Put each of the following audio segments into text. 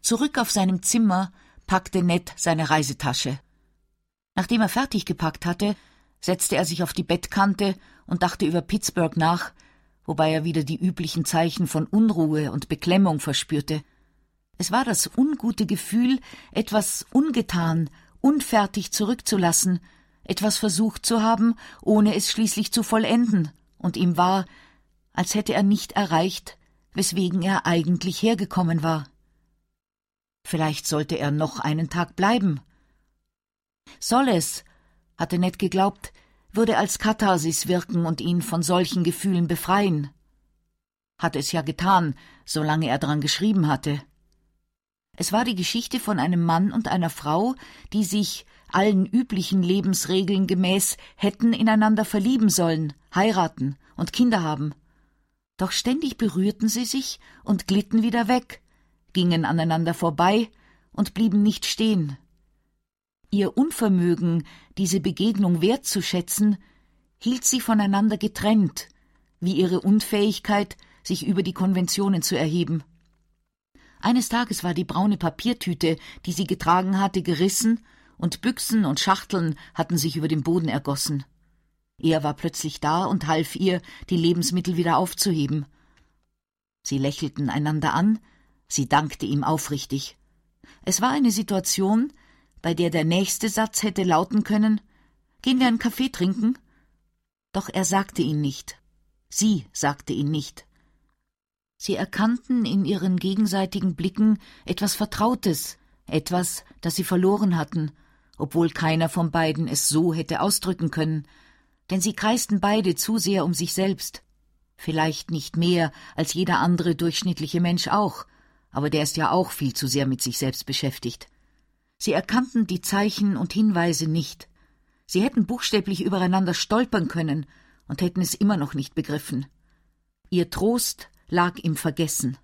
Zurück auf seinem Zimmer packte Ned seine Reisetasche. Nachdem er fertig gepackt hatte, setzte er sich auf die Bettkante und dachte über Pittsburgh nach, wobei er wieder die üblichen Zeichen von Unruhe und Beklemmung verspürte. Es war das ungute Gefühl, etwas ungetan, unfertig zurückzulassen, etwas versucht zu haben, ohne es schließlich zu vollenden, und ihm war, als hätte er nicht erreicht, weswegen er eigentlich hergekommen war. Vielleicht sollte er noch einen Tag bleiben. Solace, hatte Ned geglaubt, würde als Katharsis wirken und ihn von solchen Gefühlen befreien. Hatte es ja getan, solange er daran geschrieben hatte. Es war die Geschichte von einem Mann und einer Frau, die sich, allen üblichen Lebensregeln gemäß, hätten ineinander verlieben sollen, heiraten und Kinder haben. Doch ständig berührten sie sich und glitten wieder weg, gingen aneinander vorbei und blieben nicht stehen. Ihr Unvermögen, diese Begegnung wertzuschätzen, hielt sie voneinander getrennt, wie ihre Unfähigkeit, sich über die Konventionen zu erheben. Eines Tages war die braune Papiertüte, die sie getragen hatte, gerissen, und Büchsen und Schachteln hatten sich über den Boden ergossen. Er war plötzlich da und half ihr, die Lebensmittel wieder aufzuheben. Sie lächelten einander an, sie dankte ihm aufrichtig. Es war eine Situation, bei der der nächste Satz hätte lauten können: »Gehen wir einen Kaffee trinken?« Doch er sagte ihn nicht. Sie sagte ihn nicht. Sie erkannten in ihren gegenseitigen Blicken etwas Vertrautes, etwas, das sie verloren hatten, obwohl keiner von beiden es so hätte ausdrücken können, denn sie kreisten beide zu sehr um sich selbst. Vielleicht nicht mehr als jeder andere durchschnittliche Mensch auch, aber der ist ja auch viel zu sehr mit sich selbst beschäftigt. Sie erkannten die Zeichen und Hinweise nicht. Sie hätten buchstäblich übereinander stolpern können und hätten es immer noch nicht begriffen. Ihr Trost lag im Vergessen.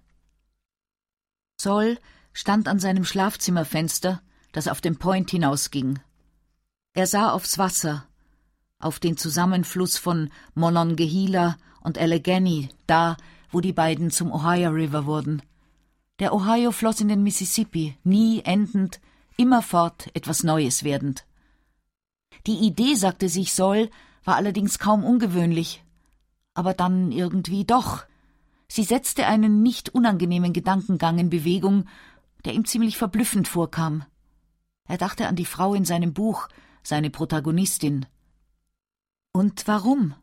Sol stand an seinem Schlafzimmerfenster, das auf den Point hinausging. Er sah aufs Wasser, auf den Zusammenfluss von Monongahela und Allegheny, da, wo die beiden zum Ohio River wurden. Der Ohio floss in den Mississippi, nie endend, immerfort etwas Neues werdend. Die Idee, sagte sich Sol, war allerdings kaum ungewöhnlich. Aber dann irgendwie doch. Sie setzte einen nicht unangenehmen Gedankengang in Bewegung, der ihm ziemlich verblüffend vorkam. Er dachte an die Frau in seinem Buch, seine Protagonistin. Und warum?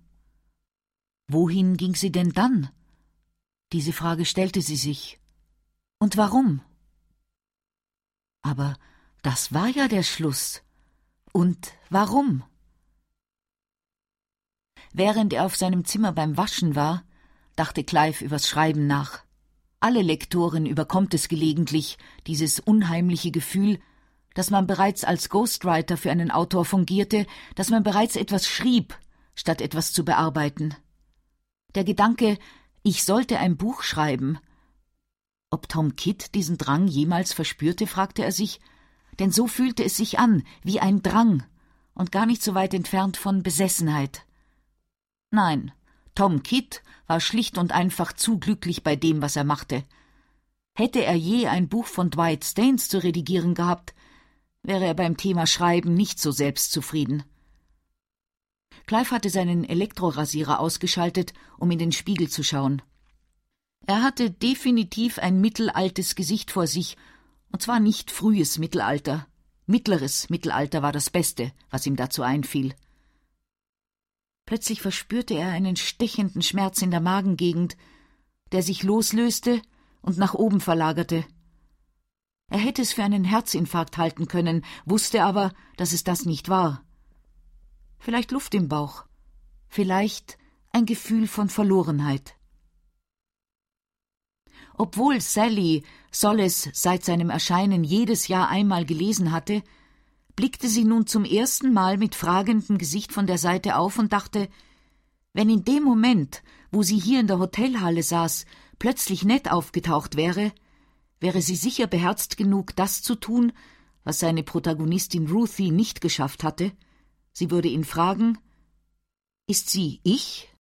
Wohin ging sie denn dann? Diese Frage stellte sie sich. Und warum? Aber das war ja der Schluss. Und warum? Während er auf seinem Zimmer beim Waschen war, dachte Clive übers Schreiben nach. Alle Lektoren überkommt es gelegentlich, dieses unheimliche Gefühl, dass man bereits als Ghostwriter für einen Autor fungierte, dass man bereits etwas schrieb, statt etwas zu bearbeiten. Der Gedanke, ich sollte ein Buch schreiben. Ob Tom Kidd diesen Drang jemals verspürte, fragte er sich, denn so fühlte es sich an, wie ein Drang, und gar nicht so weit entfernt von Besessenheit. Nein, Tom Kidd war schlicht und einfach zu glücklich bei dem, was er machte. Hätte er je ein Buch von Dwight Staines zu redigieren gehabt, wäre er beim Thema Schreiben nicht so selbstzufrieden. Clive hatte seinen Elektrorasierer ausgeschaltet, um in den Spiegel zu schauen. Er hatte definitiv ein mittelaltes Gesicht vor sich, und zwar nicht frühes Mittelalter. Mittleres Mittelalter war das Beste, was ihm dazu einfiel. Plötzlich verspürte er einen stechenden Schmerz in der Magengegend, der sich loslöste und nach oben verlagerte. Er hätte es für einen Herzinfarkt halten können, wusste aber, dass es das nicht war. Vielleicht Luft im Bauch, vielleicht ein Gefühl von Verlorenheit. Obwohl Sally Solace seit seinem Erscheinen jedes Jahr einmal gelesen hatte, blickte sie nun zum ersten Mal mit fragendem Gesicht von der Seite auf und dachte, wenn in dem Moment, wo sie hier in der Hotelhalle saß, plötzlich Ned aufgetaucht wäre, wäre sie sicher beherzt genug, das zu tun, was seine Protagonistin Ruthie nicht geschafft hatte. Sie würde ihn fragen, »Ist sie ich?«